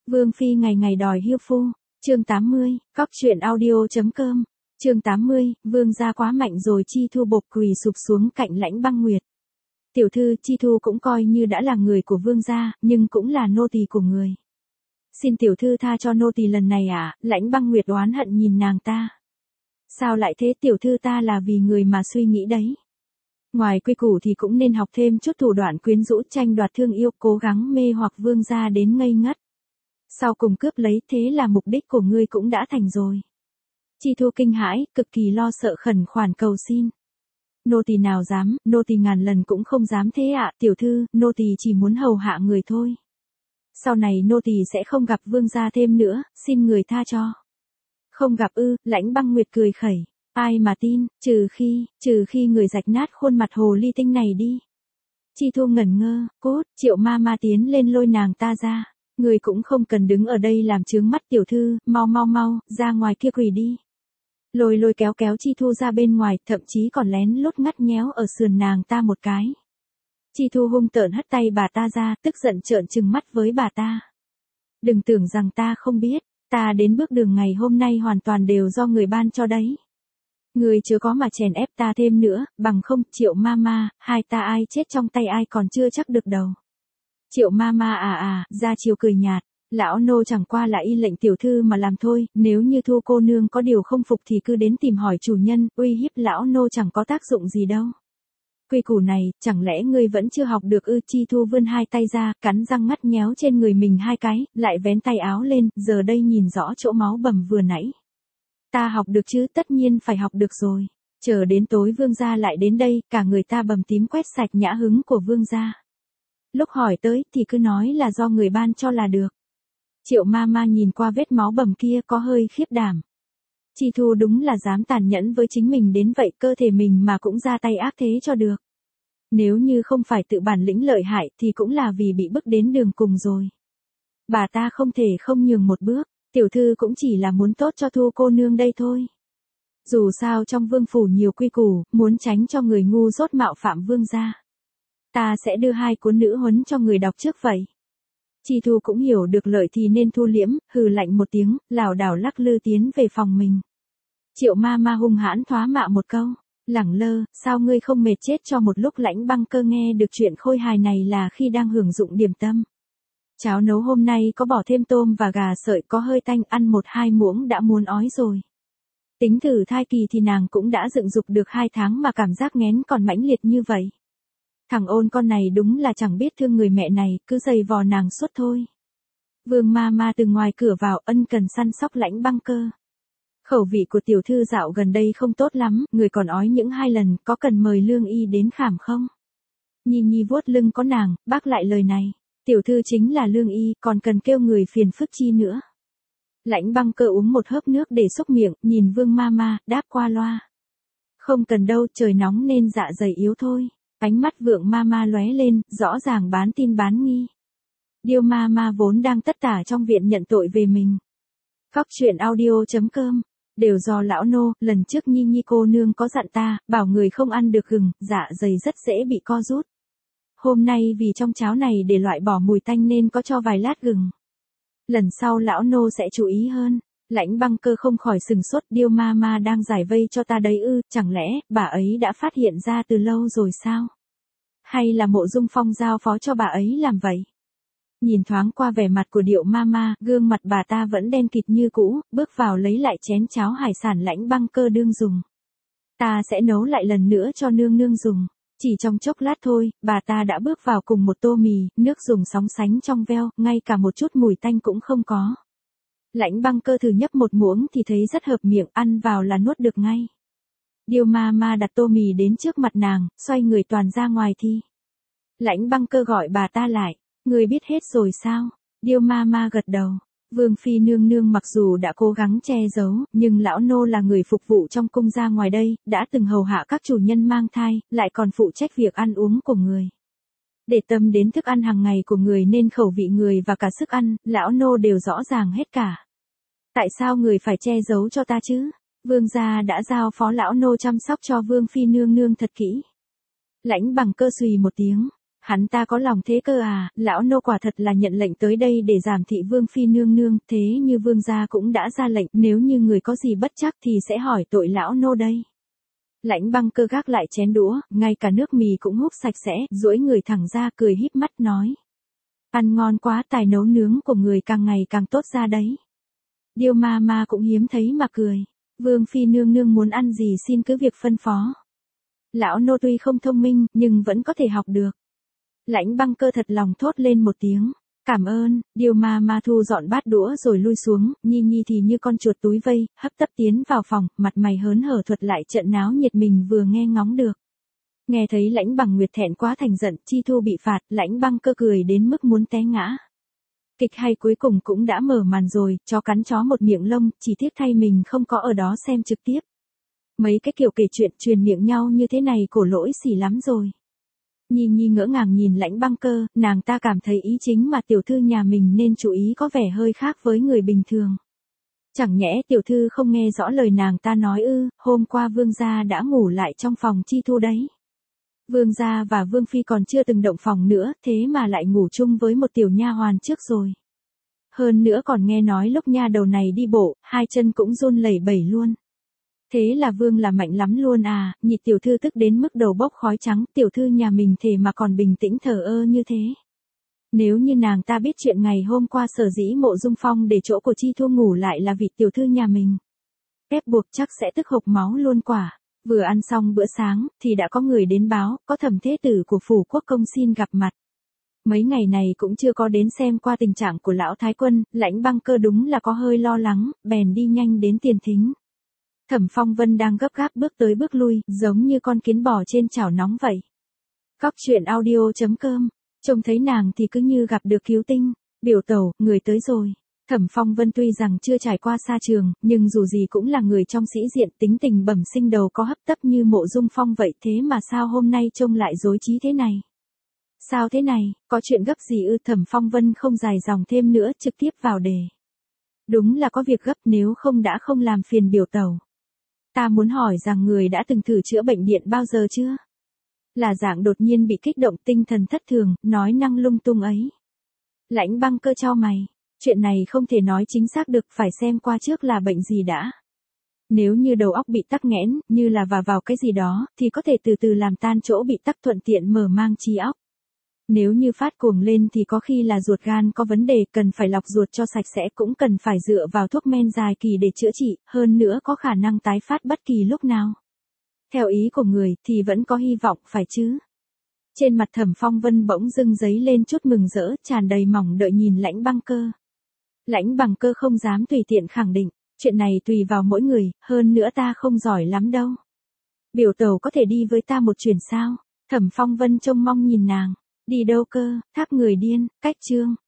Vương phi ngày ngày đòi hiêu phu. Chương 80, cóc truyện audio.com. Chương 80, vương gia quá mạnh rồi. Chi Thu bộp quỳ sụp xuống cạnh Lãnh Băng Nguyệt. Tiểu thư, Chi Thu cũng coi như đã là người của vương gia, nhưng cũng là nô tỳ của người. Xin tiểu thư tha cho nô tỳ lần này ạ. Lãnh Băng Nguyệt oán hận nhìn nàng ta. Sao lại thế, tiểu thư ta là vì người mà suy nghĩ đấy. Ngoài quy củ thì cũng nên học thêm chút thủ đoạn quyến rũ, tranh đoạt thương yêu, cố gắng mê hoặc vương gia đến ngây ngất. Sau cùng cướp lấy, thế là mục đích của ngươi cũng đã thành rồi. Chi Thu kinh hãi, cực kỳ lo sợ, khẩn khoản cầu xin. Nô tỳ nào dám, nô tỳ ngàn lần cũng không dám thế ạ. Tiểu thư, nô tỳ chỉ muốn hầu hạ người thôi. Sau này nô tỳ sẽ không gặp vương gia thêm nữa, xin người tha cho. Không gặp ư? Lãnh Băng Nguyệt cười khẩy. Ai mà tin, trừ khi người rạch nát khuôn mặt hồ ly tinh này đi. Chi Thu ngẩn ngơ, cốt, Triệu ma ma tiến lên lôi nàng ta ra. Người cũng không cần đứng ở đây làm chướng mắt tiểu thư, mau, ra ngoài kia quỳ đi. Lôi kéo Chi Thu ra bên ngoài, thậm chí còn lén lút ngắt nhéo ở sườn nàng ta một cái. Chi Thu hung tợn hất tay bà ta ra, tức giận trợn trừng mắt với bà ta. Đừng tưởng rằng ta không biết, ta đến bước đường ngày hôm nay hoàn toàn đều do người ban cho đấy. Người chớ có mà chèn ép ta thêm nữa, bằng không, Triệu ma ma, hai ta ai chết trong tay ai còn chưa chắc được đâu. Triệu ma ma ra chiều cười nhạt, lão nô chẳng qua là y lệnh tiểu thư mà làm thôi, nếu như Thu cô nương có điều không phục thì cứ đến tìm hỏi chủ nhân, uy hiếp lão nô chẳng có tác dụng gì đâu. Quy củ này, chẳng lẽ ngươi vẫn chưa học được ư? Chi Thu vươn hai tay ra, cắn răng ngắt nhéo trên người mình hai cái, lại vén tay áo lên, giờ đây nhìn rõ chỗ máu bầm vừa nãy. Ta học được chứ, tất nhiên phải học được rồi. Chờ đến tối vương gia lại đến đây, cả người ta bầm tím quét sạch nhã hứng của vương gia. Lúc hỏi tới thì cứ nói là do người ban cho là được. Triệu ma ma nhìn qua vết máu bầm kia có hơi khiếp đảm. Chi Thu đúng là dám tàn nhẫn với chính mình đến vậy, cơ thể mình mà cũng ra tay ác thế cho được. Nếu như không phải tự bản lĩnh lợi hại thì cũng là vì bị bức đến đường cùng rồi. Bà ta không thể không nhường một bước, tiểu thư cũng chỉ là muốn tốt cho Thu cô nương đây thôi. Dù sao trong vương phủ nhiều quy củ, muốn tránh cho người ngu dốt mạo phạm vương gia. Ta sẽ đưa 2 cuốn nữ huấn cho người đọc trước vậy. Chi Thu cũng hiểu được lợi thì nên thu liễm, hừ lạnh một tiếng, lảo đảo lắc lư tiến về phòng mình. Triệu ma ma hung hãn thoá mạ một câu, lẳng lơ, sao ngươi không mệt chết cho một lúc? Lãnh Băng Cơ nghe được chuyện khôi hài này là khi đang hưởng dụng điểm tâm. Cháo nấu hôm nay có bỏ thêm tôm và gà sợi, có hơi tanh, ăn 1-2 muỗng đã muốn ói rồi. Tính thử thai kỳ thì nàng cũng đã dựng dục được 2 tháng mà cảm giác nghén còn mãnh liệt như vậy. Thằng ôn con này đúng là chẳng biết thương người mẹ này, cứ giày vò nàng suốt thôi. Vương ma ma từ ngoài cửa vào, ân cần săn sóc Lãnh Băng Cơ. Khẩu vị của tiểu thư dạo gần đây không tốt lắm, người còn ói những 2 lần, có cần mời lương y đến khảm không? Nhi vuốt lưng có nàng, bác lại lời này. Tiểu thư chính là lương y, còn cần kêu người phiền phức chi nữa. Lãnh Băng Cơ uống một hớp nước để xúc miệng, nhìn Vương ma ma, đáp qua loa. Không cần đâu, trời nóng nên dạ dày yếu thôi. Ánh mắt Vượng ma ma lóe lên, rõ ràng bán tin bán nghi. Điêu ma ma vốn đang tất tả trong viện nhận tội về mình. Cóc truyện audio.com. Đều do lão nô, lần trước Nhi cô nương có dặn ta, bảo người không ăn được gừng, dạ dày rất dễ bị co rút. Hôm nay vì trong cháo này để loại bỏ mùi tanh nên có cho vài lát gừng. Lần sau lão nô sẽ chú ý hơn. Lãnh Băng Cơ không khỏi sừng sốt, Điêu ma ma đang giải vây cho ta đấy ư? Chẳng lẽ bà ấy đã phát hiện ra từ lâu rồi sao? Hay là Mộ Dung Phong giao phó cho bà ấy làm vậy? Nhìn thoáng qua vẻ mặt của Điệu ma ma, gương mặt bà ta vẫn đen kịt như cũ, bước vào lấy lại chén cháo hải sản Lãnh Băng Cơ đương dùng. Ta sẽ nấu lại lần nữa cho nương dùng. Chỉ trong chốc lát thôi, bà ta đã bước vào cùng một tô mì, nước dùng sóng sánh trong veo, ngay cả một chút mùi tanh cũng không có. Lãnh Băng Cơ thử nhấp một muỗng thì thấy rất hợp miệng, ăn vào là nuốt được ngay. Điêu ma ma đặt tô mì đến trước mặt nàng, xoay người toàn ra ngoài thi. Lãnh Băng Cơ gọi bà ta lại, người biết hết rồi sao? Điêu ma ma gật đầu. Vương phi nương nương mặc dù đã cố gắng che giấu, nhưng lão nô là người phục vụ trong cung ra ngoài đây, đã từng hầu hạ các chủ nhân mang thai, lại còn phụ trách việc ăn uống của người. Để tâm đến thức ăn hàng ngày của người nên khẩu vị người và cả sức ăn, lão nô đều rõ ràng hết cả. Tại sao người phải che giấu cho ta chứ? Vương gia đã giao phó lão nô chăm sóc cho vương phi nương nương thật kỹ. Lãnh Băng Cơ xùy một tiếng. hắn ta có lòng thế cơ à, lão nô quả thật là nhận lệnh tới đây để giảm thị vương phi nương nương, thế như vương gia cũng đã ra lệnh, nếu như người có gì bất chắc thì sẽ hỏi tội lão nô đây. Lãnh Băng Cơ gác lại chén đũa, ngay cả nước mì cũng húp sạch sẽ, duỗi người thẳng ra cười híp mắt nói. Ăn ngon quá, tài nấu nướng của người càng ngày càng tốt ra đấy. Điêu ma ma cũng hiếm thấy mà cười. Vương phi nương nương muốn ăn gì xin cứ việc phân phó. Lão nô tuy không thông minh, nhưng vẫn có thể học được. Lãnh Băng Cơ thật lòng thốt lên một tiếng. Cảm ơn, Điêu ma ma thu dọn bát đũa rồi lui xuống, Nhi Nhi thì như con chuột túi vây, hấp tấp tiến vào phòng, mặt mày hớn hở thuật lại trận náo nhiệt mình vừa nghe ngóng được. Nghe thấy Lãnh Bằng Nguyệt thẹn quá thành giận, Chi Thu bị phạt, Lãnh Băng Cơ cười đến mức muốn té ngã. Kịch hay cuối cùng cũng đã mở màn rồi, chó cắn chó một miệng lông, chỉ tiếc thay mình không có ở đó xem trực tiếp. Mấy cái kiểu kể chuyện truyền miệng nhau như thế này cổ lỗi xỉ lắm rồi. Nhi Nhi ngỡ ngàng nhìn Lãnh Băng Cơ, nàng ta cảm thấy ý chính mà tiểu thư nhà mình nên chú ý có vẻ hơi khác với người bình thường. Chẳng nhẽ tiểu thư không nghe rõ lời nàng ta nói ư, hôm qua vương gia đã ngủ lại trong phòng Chi Thu đấy. Vương gia và vương phi còn chưa từng động phòng nữa, thế mà lại ngủ chung với một tiểu nha hoàn trước rồi. Hơn nữa còn nghe nói lúc nha đầu này đi bộ, hai chân cũng run lẩy bẩy luôn. Thế là vương là mạnh lắm luôn à, nhị tiểu thư tức đến mức đầu bốc khói trắng, tiểu thư nhà mình thề mà còn bình tĩnh thờ ơ như thế. Nếu như nàng ta biết chuyện ngày hôm qua sở dĩ Mộ Dung Phong để chỗ của Chi Thu ngủ lại là vì tiểu thư nhà mình. Ép buộc chắc sẽ tức hộc máu luôn quả. Vừa ăn xong bữa sáng, thì đã có người đến báo, có thẩm thế tử của phủ quốc công xin gặp mặt. Mấy ngày này cũng chưa có đến xem qua tình trạng của lão thái quân, Lãnh Băng Cơ đúng là có hơi lo lắng, bèn đi nhanh đến tiền thính. Thẩm Phong Vân đang gấp gáp bước tới bước lui, giống như con kiến bò trên chảo nóng vậy. Cóc truyện audio.com, trông thấy nàng thì cứ như gặp được cứu tinh, biểu tẩu, người tới rồi. Thẩm Phong Vân tuy rằng chưa trải qua xa trường, nhưng dù gì cũng là người trong sĩ diện, tính tình bẩm sinh đầu có hấp tấp như Mộ Dung Phong vậy, thế mà sao hôm nay trông lại rối trí thế này? Sao thế này, có chuyện gấp gì ư? Thẩm Phong Vân không dài dòng thêm nữa, trực tiếp vào đề. Đúng là có việc gấp, nếu không đã không làm phiền biểu tẩu. Ta muốn hỏi rằng người đã từng thử chữa bệnh điện bao giờ chưa? Là dạng đột nhiên bị kích động tinh thần thất thường, nói năng lung tung ấy. Lãnh Băng Cơ chau mày. Chuyện này không thể nói chính xác được, phải xem qua trước là bệnh gì đã. Nếu như đầu óc bị tắc nghẽn, như là vào cái gì đó, thì có thể từ từ làm tan chỗ bị tắc thuận tiện mở mang trí óc. Nếu như phát cuồng lên thì có khi là ruột gan có vấn đề, cần phải lọc ruột cho sạch sẽ, cũng cần phải dựa vào thuốc men dài kỳ để chữa trị, hơn nữa có khả năng tái phát bất kỳ lúc nào. Theo ý của người thì vẫn có hy vọng phải chứ. Trên mặt Thẩm Phong Vân bỗng dưng dấy lên chút mừng rỡ, tràn đầy mong đợi nhìn Lãnh Băng Cơ. Lãnh Băng Cơ không dám tùy tiện khẳng định, chuyện này tùy vào mỗi người, hơn nữa ta không giỏi lắm đâu. Biểu tẩu có thể đi với ta một chuyến sao? Thẩm Phong Vân trông mong nhìn nàng. Đi đâu cơ? Tháp người điên, cách chương.